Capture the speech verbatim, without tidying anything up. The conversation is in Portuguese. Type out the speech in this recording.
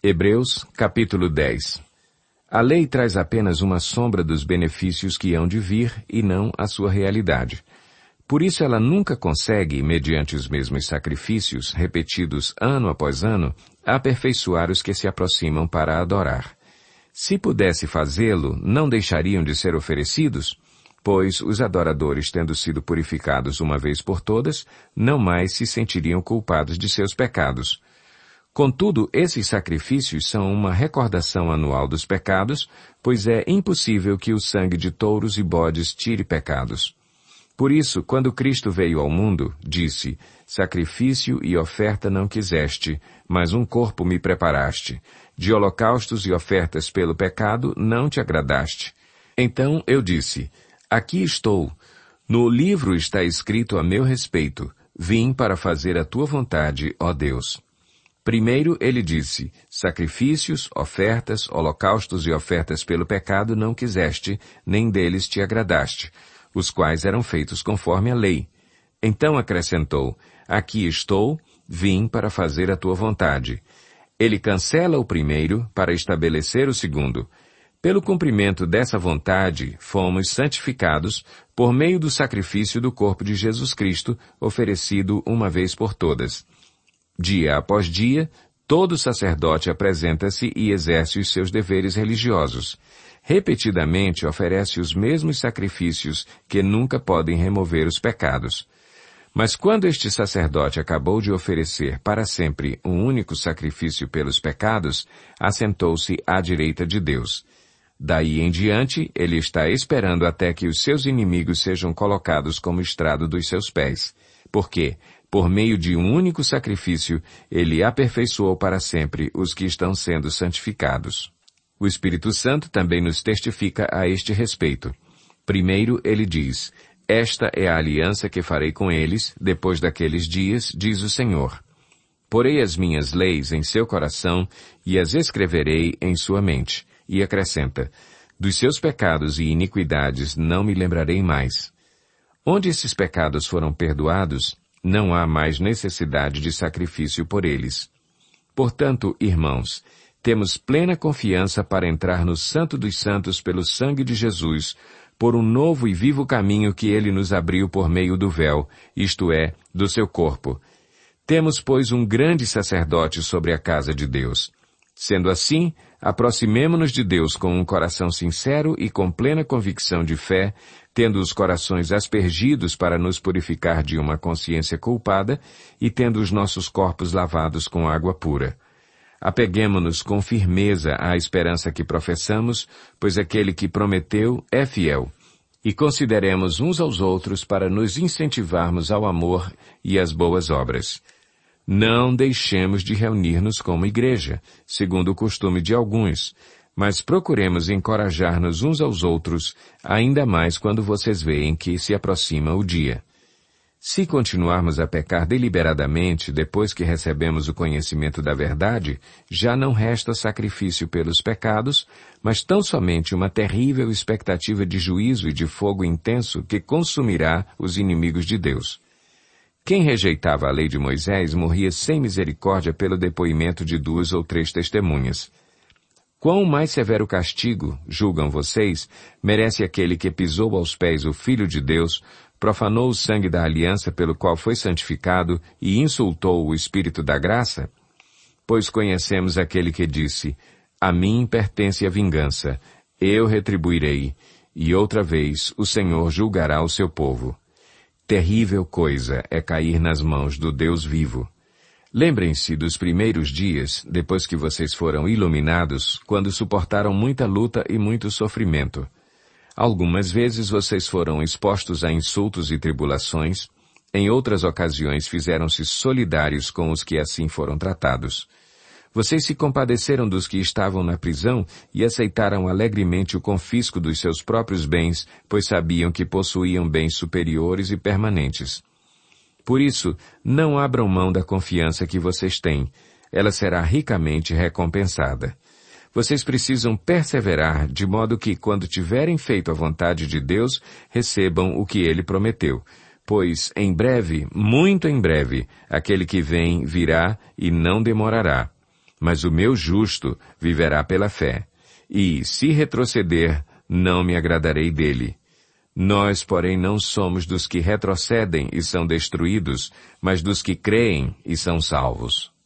Hebreus, capítulo dez. A lei traz apenas uma sombra dos benefícios que hão de vir e não a sua realidade. Por isso ela nunca consegue, mediante os mesmos sacrifícios, repetidos ano após ano, aperfeiçoar os que se aproximam para adorar. Se pudesse fazê-lo, não deixariam de ser oferecidos? Pois os adoradores, tendo sido purificados uma vez por todas, não mais se sentiriam culpados de seus pecados. Contudo, esses sacrifícios são uma recordação anual dos pecados, pois é impossível que o sangue de touros e bodes tire pecados. Por isso, quando Cristo veio ao mundo, disse, sacrifício e oferta não quiseste, mas um corpo me preparaste. De holocaustos e ofertas pelo pecado não te agradaste. Então eu disse, aqui estou. No livro está escrito a meu respeito, vim para fazer a tua vontade, ó Deus. Primeiro ele disse, sacrifícios, ofertas, holocaustos e ofertas pelo pecado não quiseste, nem deles te agradaste, os quais eram feitos conforme a lei. Então acrescentou, aqui estou, vim para fazer a tua vontade. Ele cancela o primeiro para estabelecer o segundo. Pelo cumprimento dessa vontade, fomos santificados por meio do sacrifício do corpo de Jesus Cristo, oferecido uma vez por todas. Dia após dia, todo sacerdote apresenta-se e exerce os seus deveres religiosos. Repetidamente oferece os mesmos sacrifícios que nunca podem remover os pecados. Mas quando este sacerdote acabou de oferecer para sempre um único sacrifício pelos pecados, assentou-se à direita de Deus. Daí em diante, ele está esperando até que os seus inimigos sejam colocados como estrado dos seus pés. Porque, por meio de um único sacrifício, ele aperfeiçoou para sempre os que estão sendo santificados. O Espírito Santo também nos testifica a este respeito. Primeiro ele diz, esta é a aliança que farei com eles, depois daqueles dias, diz o Senhor. Porei as minhas leis em seu coração e as escreverei em sua mente. E acrescenta, dos seus pecados e iniquidades não me lembrarei mais. Onde esses pecados foram perdoados, não há mais necessidade de sacrifício por eles. Portanto, irmãos, temos plena confiança para entrar no Santo dos Santos pelo sangue de Jesus, por um novo e vivo caminho que ele nos abriu por meio do véu, isto é, do seu corpo. Temos, pois, um grande sacerdote sobre a casa de Deus. Sendo assim, aproximemo-nos de Deus com um coração sincero e com plena convicção de fé, tendo os corações aspergidos para nos purificar de uma consciência culpada e tendo os nossos corpos lavados com água pura. Apeguemo-nos com firmeza à esperança que professamos, pois aquele que prometeu é fiel. E consideremos uns aos outros para nos incentivarmos ao amor e às boas obras. Não deixemos de reunir-nos como igreja, segundo o costume de alguns, mas procuremos encorajar-nos uns aos outros, ainda mais quando vocês veem que se aproxima o dia. Se continuarmos a pecar deliberadamente depois que recebemos o conhecimento da verdade, já não resta sacrifício pelos pecados, mas tão somente uma terrível expectativa de juízo e de fogo intenso que consumirá os inimigos de Deus. Quem rejeitava a lei de Moisés morria sem misericórdia pelo depoimento de duas ou três testemunhas. Quão mais severo castigo, julgam vocês, merece aquele que pisou aos pés o Filho de Deus, profanou o sangue da aliança pelo qual foi santificado e insultou o Espírito da graça? Pois conhecemos aquele que disse, a mim pertence a vingança, eu retribuirei, e outra vez o Senhor julgará o seu povo. Terrível coisa é cair nas mãos do Deus vivo. Lembrem-se dos primeiros dias, depois que vocês foram iluminados, quando suportaram muita luta e muito sofrimento. Algumas vezes vocês foram expostos a insultos e tribulações, em outras ocasiões fizeram-se solidários com os que assim foram tratados. Vocês se compadeceram dos que estavam na prisão e aceitaram alegremente o confisco dos seus próprios bens, pois sabiam que possuíam bens superiores e permanentes. Por isso, não abram mão da confiança que vocês têm. Ela será ricamente recompensada. Vocês precisam perseverar, de modo que, quando tiverem feito a vontade de Deus, recebam o que Ele prometeu. Pois, em breve, muito em breve, aquele que vem virá e não demorará. mas o meu justo viverá pela fé. E, se retroceder, não me agradarei dele. Nós, porém, não somos dos que retrocedem e são destruídos, mas dos que creem e são salvos.